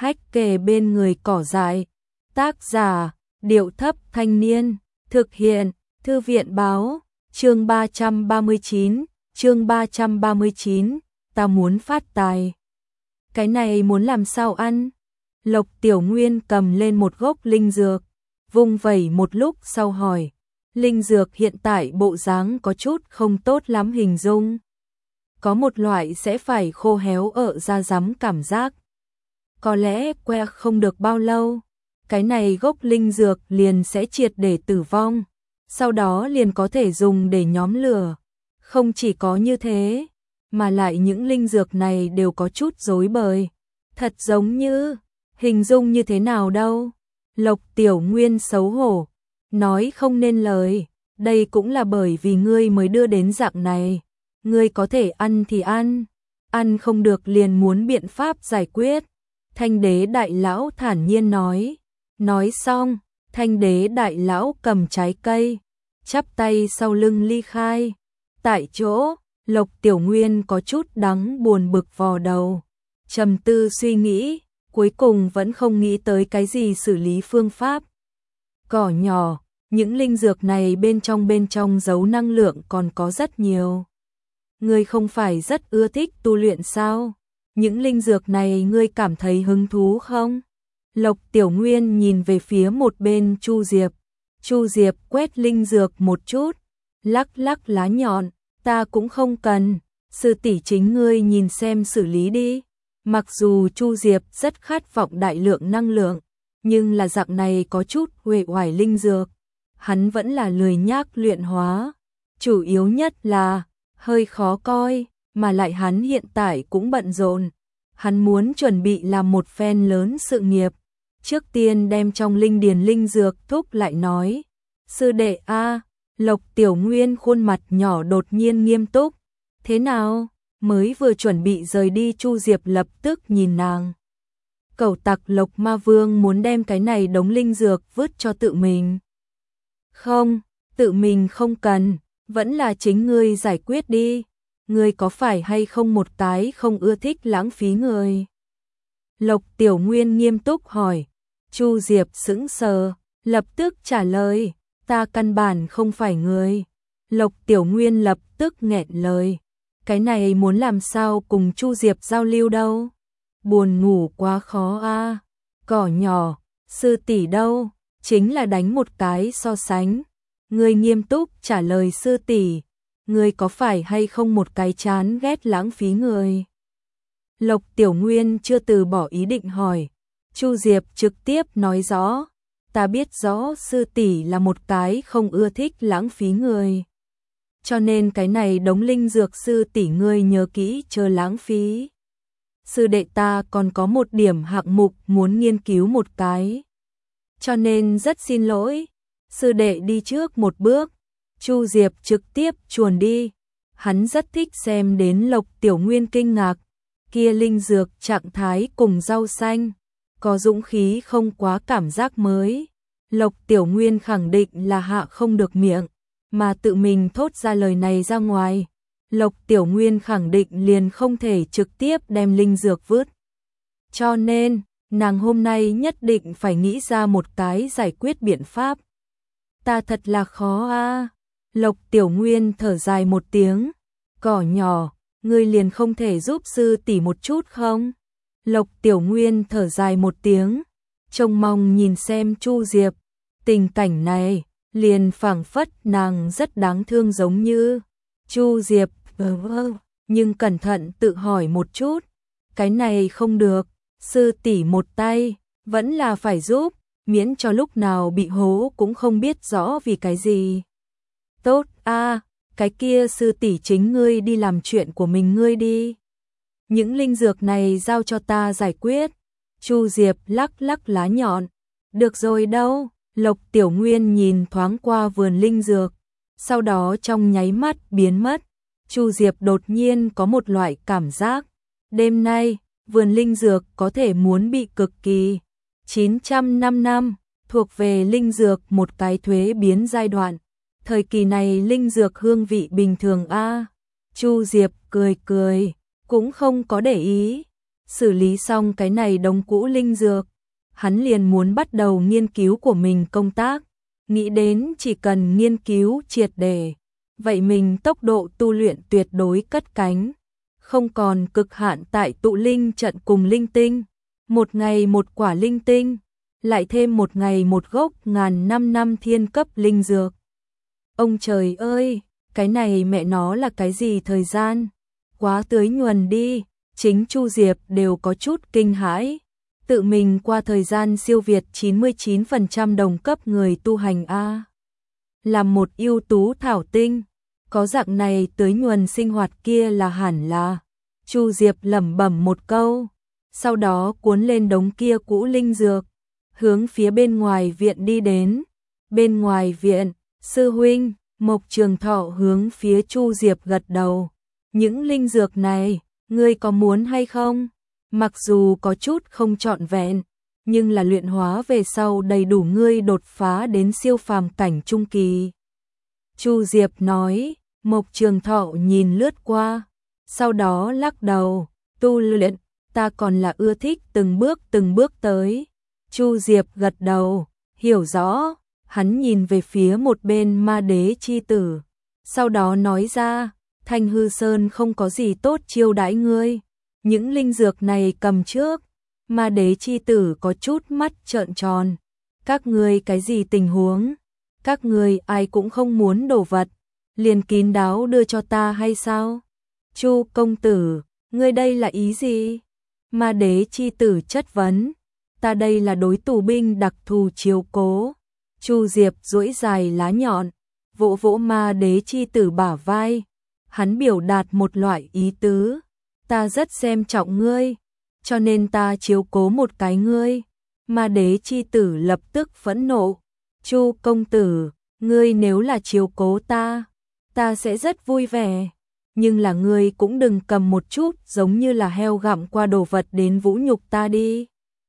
hách kề bên người cỏ dại. Tác giả, Điệu Thấp Thanh Niên. Thực hiện, Thư viện Báo. Chương 339, ta muốn phát tài. Cái này muốn làm sao ăn? Lộc Tiểu Nguyên cầm lên một gốc linh dược, vung vẩy một lúc sau hỏi. Linh dược hiện tại bộ dáng có chút không tốt lắm hình dung. Có một loại sẽ phải khô héo ở da rắm cảm giác. Có lẽ que không được bao lâu, cái này gốc linh dược liền sẽ triệt để tử vong, sau đó liền có thể dùng để nhóm lửa. Không chỉ có như thế, mà lại những linh dược này đều có chút rối bời, thật giống như, hình dung như thế nào đâu. Lộc Tiểu Nguyên xấu hổ, nói không nên lời, đây cũng là bởi vì ngươi mới đưa đến dạng này, ngươi có thể ăn thì ăn không được liền muốn biện pháp giải quyết. Thanh Đế Đại Lão thản nhiên nói xong, Thanh Đế Đại Lão cầm trái cây, chắp tay sau lưng ly khai. Tại chỗ, Lộc Tiểu Nguyên có chút đắng buồn bực vò đầu, trầm tư suy nghĩ, cuối cùng vẫn không nghĩ tới cái gì xử lý phương pháp. Cỏ nhỏ, những linh dược này bên trong giấu năng lượng còn có rất nhiều. Ngươi không phải rất ưa thích tu luyện sao? Những linh dược này ngươi cảm thấy hứng thú không? Lộc Tiểu Nguyên nhìn về phía một bên Chu Diệp. Chu Diệp quét linh dược một chút, lắc lắc lá nhọn, ta cũng không cần, sư tỷ chính ngươi nhìn xem xử lý đi. Mặc dù Chu Diệp rất khát vọng đại lượng năng lượng, nhưng là dạng này có chút uể oải linh dược, hắn vẫn là lười nhác luyện hóa. Chủ yếu nhất là hơi khó coi, mà lại hắn hiện tại cũng bận rộn. Hắn muốn chuẩn bị làm một phen lớn sự nghiệp, trước tiên đem trong linh điền linh dược thúc lại nói. Sư đệ a, Lộc Tiểu Nguyên khuôn mặt nhỏ đột nhiên nghiêm túc. Thế nào? Mới vừa chuẩn bị rời đi Chu Diệp lập tức nhìn nàng. Cẩu tặc Lộc Ma Vương muốn đem cái này đống linh dược vứt cho tự mình. Không, tự mình không cần, vẫn là chính ngươi giải quyết đi. Ngươi có phải hay không một cái không ưa thích lãng phí người? Lộc Tiểu Nguyên nghiêm túc hỏi. Chu Diệp sững sờ, lập tức trả lời, ta căn bản không phải người. Lộc Tiểu Nguyên lập tức nghẹn lời. Cái này muốn làm sao cùng Chu Diệp giao lưu đâu? Buồn ngủ quá khó a. Cỏ nhỏ, sư tỷ đâu? Chính là đánh một cái so sánh. Ngươi nghiêm túc trả lời sư tỷ, ngươi có phải hay không một cái chán ghét lãng phí người? Lộc Tiểu Nguyên chưa từ bỏ ý định hỏi. Chu Diệp trực tiếp nói rõ, ta biết rõ sư tỷ là một cái không ưa thích lãng phí người. Cho nên cái này đống linh dược sư tỷ ngươi nhớ kỹ chớ lãng phí. Sư đệ ta còn có một điểm hạng mục muốn nghiên cứu một cái. Cho nên rất xin lỗi, sư đệ đi trước một bước. Chu Diệp trực tiếp chuồn đi. Hắn rất thích xem đến Lộc Tiểu Nguyên kinh ngạc. Kia linh dược trạng thái cùng rau xanh, có dũng khí không quá cảm giác mới. Lộc Tiểu Nguyên khẳng định là hạ không được miệng, mà tự mình thốt ra lời này ra ngoài. Lộc Tiểu Nguyên khẳng định liền không thể trực tiếp đem linh dược vứt. Cho nên, nàng hôm nay nhất định phải nghĩ ra một cái giải quyết biện pháp. Ta thật là khó a. Lộc Tiểu Nguyên thở dài một tiếng. Cỏ nhỏ, ngươi liền không thể giúp sư tỷ một chút không? Lộc Tiểu Nguyên thở dài một tiếng, trông mong nhìn xem Chu Diệp. Tình cảnh này, liền phảng phất nàng rất đáng thương giống như. Chu Diệp, nhưng cẩn thận tự hỏi một chút. Cái này không được, sư tỷ một tay, vẫn là phải giúp, miễn cho lúc nào bị hố cũng không biết rõ vì cái gì. Tốt a, cái kia sư tỷ chính ngươi đi làm chuyện của mình ngươi đi. Những linh dược này giao cho ta giải quyết. Chu Diệp lắc lắc lá nhọn. Được rồi đâu. Lộc Tiểu Nguyên nhìn thoáng qua vườn linh dược, sau đó trong nháy mắt biến mất. Chu Diệp đột nhiên có một loại cảm giác, đêm nay, vườn linh dược có thể muốn bị cực kỳ. 905 năm, thuộc về linh dược một cái thuế biến giai đoạn. Thời kỳ này linh dược hương vị bình thường a. Chu Diệp cười cười, cũng không có để ý. xử lý xong cái này đống cũ linh dược, hắn liền muốn bắt đầu nghiên cứu của mình công tác, nghĩ đến chỉ cần nghiên cứu triệt để, vậy mình tốc độ tu luyện tuyệt đối cất cánh, không còn cực hạn tại tụ linh trận cùng linh tinh, một ngày một quả linh tinh, lại thêm một ngày một gốc ngàn năm thiên cấp linh dược. Ông trời ơi, cái này mẹ nó là cái gì thời gian? Quá tưới nhuần đi, chính Chu Diệp đều có chút kinh hãi. Tự mình qua thời gian siêu việt 99% đồng cấp người tu hành A. Làm một ưu tú thảo tinh, có dạng này tưới nhuần sinh hoạt kia là hẳn là. Chu Diệp lẩm bẩm một câu, sau đó cuốn lên đống kia cũ linh dược, hướng phía bên ngoài viện đi đến. Bên ngoài viện, sư huynh, Mộc Trường Thọ hướng phía Chu Diệp gật đầu. Những linh dược này, ngươi có muốn hay không? Mặc dù có chút không trọn vẹn, nhưng là luyện hóa về sau đầy đủ ngươi đột phá đến siêu phàm cảnh trung kỳ. Chu Diệp nói, Mộc Trường Thọ nhìn lướt qua, sau đó lắc đầu, tu luyện, ta còn là ưa thích từng bước tới. Chu Diệp gật đầu, hiểu rõ, hắn nhìn về phía một bên Ma Đế chi tử, sau đó nói ra, Thanh Hư Sơn không có gì tốt chiêu đãi ngươi, những linh dược này cầm trước. Ma Đế chi tử có chút mắt trợn tròn, các ngươi cái gì tình huống? Các ngươi ai cũng không muốn đồ vật, liền kín đáo đưa cho ta hay sao? Chu công tử, ngươi đây là ý gì? Ma Đế chi tử chất vấn, ta đây là đối tù binh đặc thù chiếu cố. Chu Diệp duỗi dài lá nhọn, vỗ vỗ Ma Đế chi tử bả vai, hắn biểu đạt một loại ý tứ, ta rất xem trọng ngươi, cho nên ta chiếu cố một cái ngươi. Ma Đế chi tử lập tức phẫn nộ, Chu công tử, ngươi nếu là chiếu cố ta sẽ rất vui vẻ, nhưng là ngươi cũng đừng cầm một chút giống như là heo gặm qua đồ vật đến vũ nhục ta đi.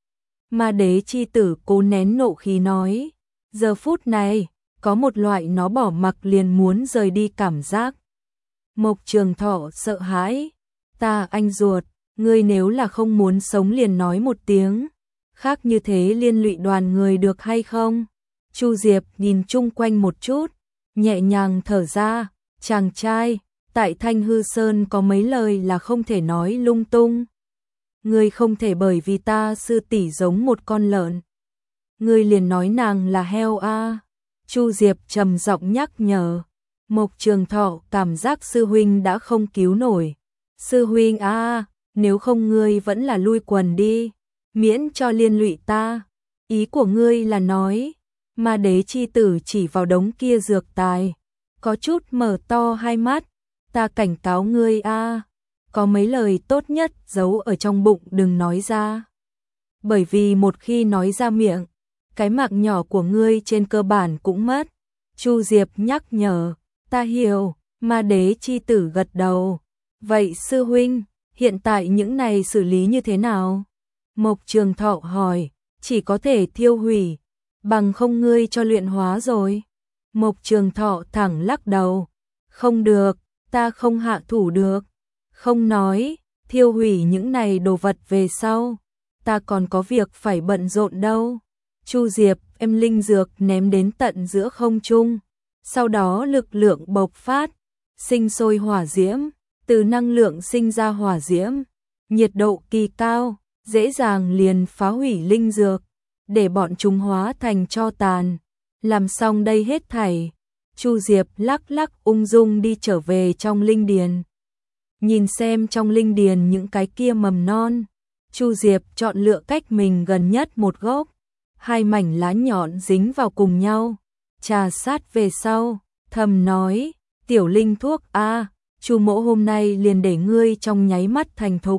Ma Đế chi tử cố nén nộ khí nói, giờ phút này, có một loại nó bỏ mặc liền muốn rời đi cảm giác. Mộc Trường Thọ sợ hãi, ta anh ruột, ngươi nếu là không muốn sống liền nói một tiếng, khác như thế liên lụy đoàn người được hay không? Chu Diệp nhìn chung quanh một chút, nhẹ nhàng thở ra, chàng trai, tại Thanh Hư Sơn có mấy lời là không thể nói lung tung. Ngươi không thể bởi vì ta sư tỷ giống một con lợn, ngươi liền nói nàng là heo a. Chu Diệp trầm giọng nhắc nhở. Mộc Trường Thọ cảm giác sư huynh đã không cứu nổi. Sư huynh a, nếu không ngươi vẫn là lui quần đi, miễn cho liên lụy ta. Ý của ngươi là nói, Ma Đế chi tử chỉ vào đống kia dược tài, có chút mở to hai mắt, ta cảnh cáo ngươi a, có mấy lời tốt nhất giấu ở trong bụng đừng nói ra. Bởi vì một khi nói ra miệng, cái mạng nhỏ của ngươi trên cơ bản cũng mất. Chu Diệp nhắc nhở, ta hiểu. Ma Đế chi tử gật đầu. Vậy sư huynh, hiện tại những này xử lý như thế nào? Mộc Trường Thọ hỏi, chỉ có thể thiêu hủy, bằng không ngươi cho luyện hóa rồi. Mộc Trường Thọ thẳng lắc đầu, không được, ta không hạ thủ được. Không nói, thiêu hủy những này đồ vật về sau, ta còn có việc phải bận rộn đâu. Chu Diệp em linh dược ném đến tận giữa không trung, sau đó lực lượng bộc phát, sinh sôi hỏa diễm, từ năng lượng sinh ra hỏa diễm, nhiệt độ kỳ cao, dễ dàng liền phá hủy linh dược, để bọn chúng hóa thành tro tàn. Làm xong đây hết thảy, Chu Diệp lắc lắc ung dung đi trở về trong linh điền. Nhìn xem trong linh điền những cái kia mầm non, Chu Diệp chọn lựa cách mình gần nhất một gốc, hai mảnh lá nhọn dính vào cùng nhau, trà sát về sau, thầm nói, tiểu linh thuốc a, Chu mỗ hôm nay liền để ngươi trong nháy mắt thành thục.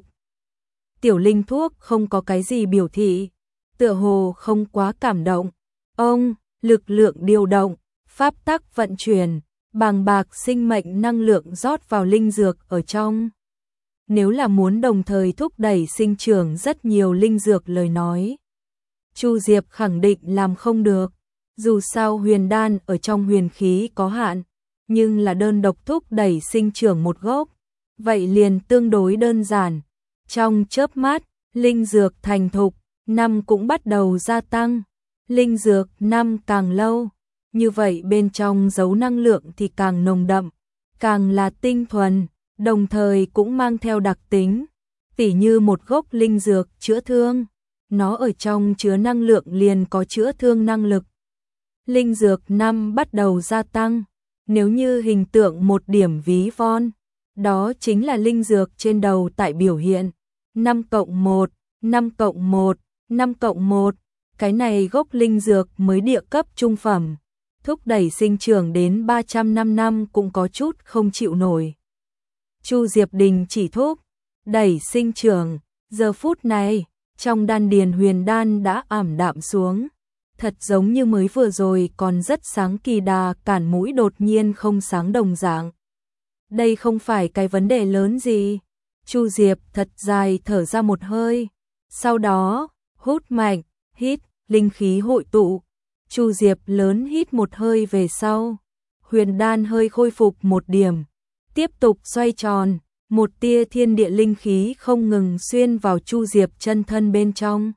Tiểu linh thuốc không có cái gì biểu thị, tựa hồ không quá cảm động. Ông, lực lượng điều động, pháp tắc vận chuyển, bàng bạc sinh mệnh năng lượng rót vào linh dược ở trong. Nếu là muốn đồng thời thúc đẩy sinh trưởng rất nhiều linh dược lời nói, Chu Diệp khẳng định làm không được. Dù sao huyền đan ở trong huyền khí có hạn, nhưng là đơn độc thúc đẩy sinh trưởng một gốc, vậy liền tương đối đơn giản. Trong chớp mắt, linh dược thành thục, năm cũng bắt đầu gia tăng. Linh dược năm càng lâu, như vậy bên trong giấu năng lượng thì càng nồng đậm, càng là tinh thuần, đồng thời cũng mang theo đặc tính, tỉ như một gốc linh dược chữa thương, nó ở trong chứa năng lượng liền có chữa thương năng lực. Linh dược năm bắt đầu gia tăng, nếu như hình tượng một điểm ví von, đó chính là linh dược trên đầu tại biểu hiện 5+1, 5+1, 5+1, cái này gốc linh dược mới địa cấp trung phẩm, thúc đẩy sinh trưởng đến 305 năm cũng có chút không chịu nổi. Chu Diệp Đình chỉ thúc đẩy sinh trưởng, giờ phút này, trong đan điền huyền đan đã ảm đạm xuống, thật giống như mới vừa rồi còn rất sáng kỳ đà cản mũi đột nhiên không sáng đồng dạng. Đây không phải cái vấn đề lớn gì. Chu Diệp thật dài thở ra một hơi, sau đó hút mạnh, hít, linh khí hội tụ. Chu Diệp lớn hít một hơi về sau, huyền đan hơi khôi phục một điểm, tiếp tục xoay tròn, một tia thiên địa linh khí không ngừng xuyên vào Chu Diệp chân thân bên trong,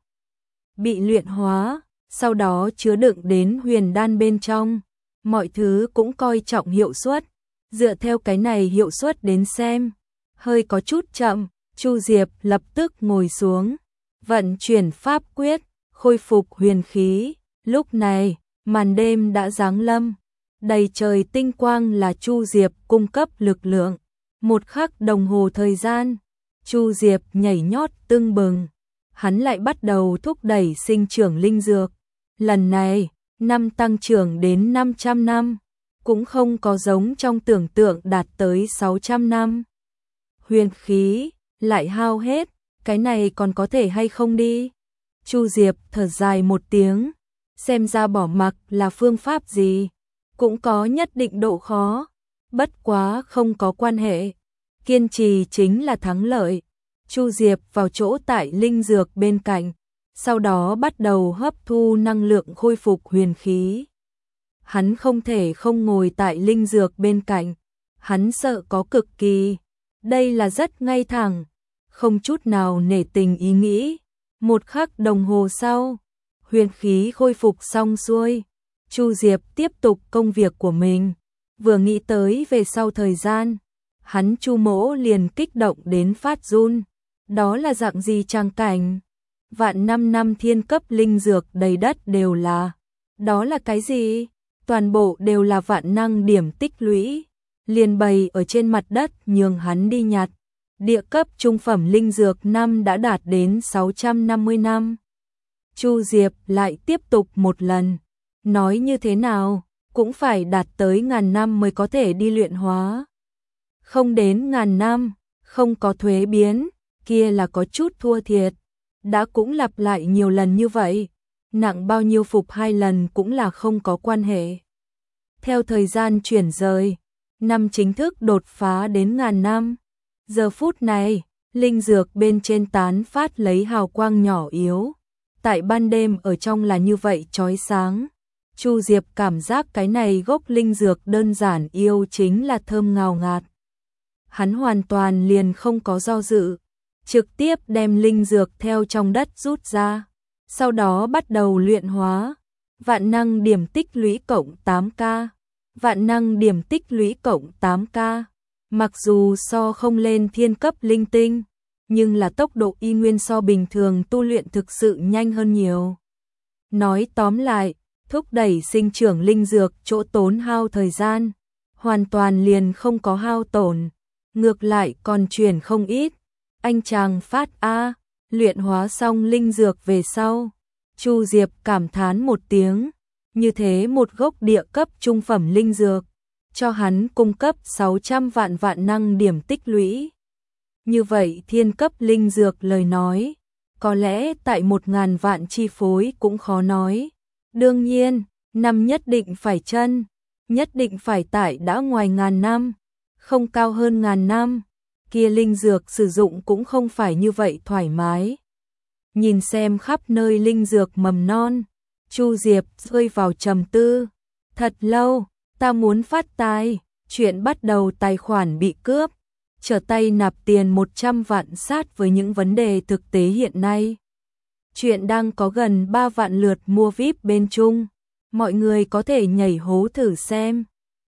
bị luyện hóa, sau đó chứa đựng đến huyền đan bên trong, mọi thứ cũng coi trọng hiệu suất, dựa theo cái này hiệu suất đến xem, hơi có chút chậm, Chu Diệp lập tức ngồi xuống, vận chuyển pháp quyết, khôi phục huyền khí, lúc này, màn đêm đã giáng lâm, đầy trời tinh quang là Chu Diệp cung cấp lực lượng. Một khắc đồng hồ thời gian, Chu Diệp nhảy nhót tưng bừng, hắn lại bắt đầu thúc đẩy sinh trưởng linh dược. Lần này, năm tăng trưởng đến 500 năm, cũng không có giống trong tưởng tượng đạt tới 600 năm. Huyền khí lại hao hết, cái này còn có thể hay không đi? Chu Diệp thở dài một tiếng, xem ra bỏ mặc là phương pháp gì, cũng có nhất định độ khó, bất quá không có quan hệ, kiên trì chính là thắng lợi. Chu Diệp vào chỗ tại linh dược bên cạnh, sau đó bắt đầu hấp thu năng lượng khôi phục huyền khí. Hắn không thể không ngồi tại linh dược bên cạnh, hắn sợ có cực kỳ, đây là rất ngay thẳng, không chút nào nể tình ý nghĩ. Một khắc đồng hồ sau, huyền khí khôi phục xong xuôi, Chu Diệp tiếp tục công việc của mình, vừa nghĩ tới về sau thời gian, hắn Chu Mỗ liền kích động đến phát run, đó là dạng gì trang cảnh? Vạn 5 năm thiên cấp linh dược đầy đất đều là, đó là cái gì? Toàn bộ đều là vạn năng điểm tích lũy, liền bày ở trên mặt đất nhường hắn đi nhặt. Địa cấp trung phẩm linh dược năm đã đạt đến 650 năm. Chu Diệp lại tiếp tục một lần, nói như thế nào, cũng phải đạt tới 1000 năm mới có thể đi luyện hóa. Không đến 1000 năm, không có thuế biến, kia là có chút thua thiệt. Đã cũng lặp lại nhiều lần như vậy, nặng bao nhiêu phục 2 lần cũng là không có quan hệ. Theo thời gian chuyển rời, năm chính thức đột phá đến 1000 năm. Giờ phút này, linh dược bên trên tán phát lấy hào quang nhỏ yếu. Tại ban đêm ở trong là như vậy chói sáng. Chu Diệp cảm giác cái này gốc linh dược đơn giản yêu chính là thơm ngào ngạt. Hắn hoàn toàn liền không có do dự, trực tiếp đem linh dược theo trong đất rút ra, sau đó bắt đầu luyện hóa. Vạn năng điểm tích lũy cộng 8k, vạn năng điểm tích lũy cộng 8k. Mặc dù so không lên thiên cấp linh tinh, nhưng là tốc độ y nguyên so bình thường tu luyện thực sự nhanh hơn nhiều. Nói tóm lại, thúc đẩy sinh trưởng linh dược chỗ tốn hao thời gian, hoàn toàn liền không có hao tổn, ngược lại còn chuyển không ít. Anh chàng phát A, luyện hóa xong linh dược về sau, Chu Diệp cảm thán một tiếng, như thế một gốc địa cấp trung phẩm linh dược, cho hắn cung cấp 600 vạn vạn năng điểm tích lũy. Như vậy thiên cấp linh dược lời nói, có lẽ tại 1000 vạn chi phối cũng khó nói. Đương nhiên, năm nhất định phải chân, nhất định phải tại đã ngoài 1000 năm, không cao hơn 1000 năm, kia linh dược sử dụng cũng không phải như vậy thoải mái. Nhìn xem khắp nơi linh dược mầm non, Chu Diệp rơi vào trầm tư. Thật lâu, ta muốn phát tài, chuyện bắt đầu tài khoản bị cướp, trở tay nạp tiền 100 vạn sát với những vấn đề thực tế hiện nay. Chuyện đang có gần 3 vạn lượt mua VIP bên Trung. Mọi người có thể nhảy hố thử xem.